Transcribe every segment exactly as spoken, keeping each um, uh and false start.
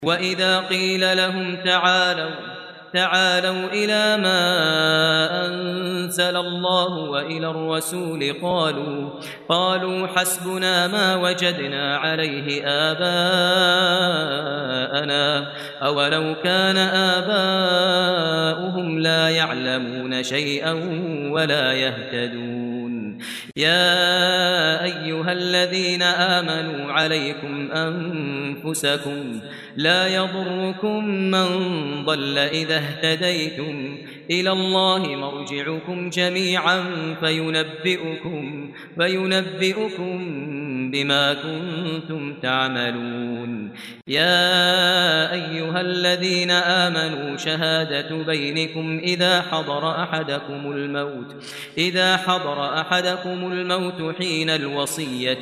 وإذا قيل لهم تعالوا تعالوا إلى ما أنزل الله وإلى الرسول قالوا قالوا حسبنا ما وجدنا عليه آباءنا أولو كان آباؤهم لا يعلمون شيئا ولا يهتدون. يا أيها الذين آمنوا عليكم أنفسكم لا يضركم من ضل إذا اهتديتم إلى الله مرجعكم جميعا فينبئكم, فينبئكم بما كنتم تعملون. يا أيها الذين آمنوا شهادة بينكم إذا حضر أحدكم الموت إذا حضر أحدكم الموت حين الوصية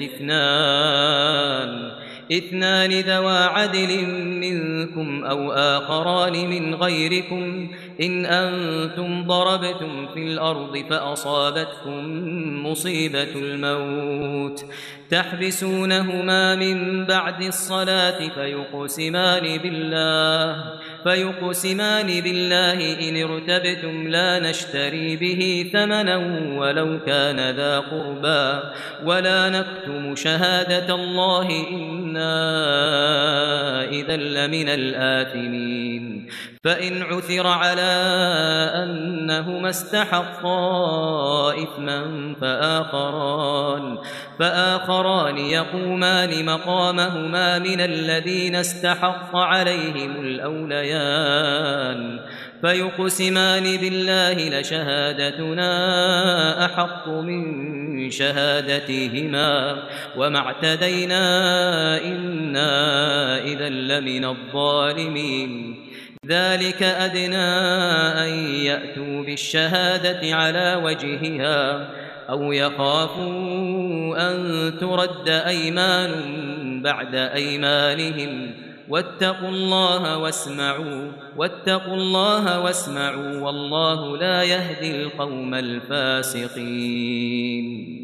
اثنان اثنان ذوى عدل منكم أو آخران من غيركم إن أنتم ضربتم في الأرض فأصابتكم مصيبة الموت تحبسونهما من بعد الصلاة فيقسمان بالله فيقسمان بالله إن ارتبتم لا نشتري به ثمنا ولو كان ذا قربى ولا نكتم شهادة الله إنا إذا لمن الآثمين. فإن عثر على أنهما استحقا إثما فآخران, فآخران يقومان مقامهما من الذين استحق عليهم الأوليان فيقسمان بالله لشهادتنا أحق من شهادتهما وما اعتدينا إنا إذا لمن الظالمين. ذلك أدنى أن يأتوا بالشهادة على وجهها أو يخافوا أن ترد أيمان بعد أيمانهم واتقوا الله واسمعوا واتقوا الله واسمعوا والله لا يهدي القوم الفاسقين.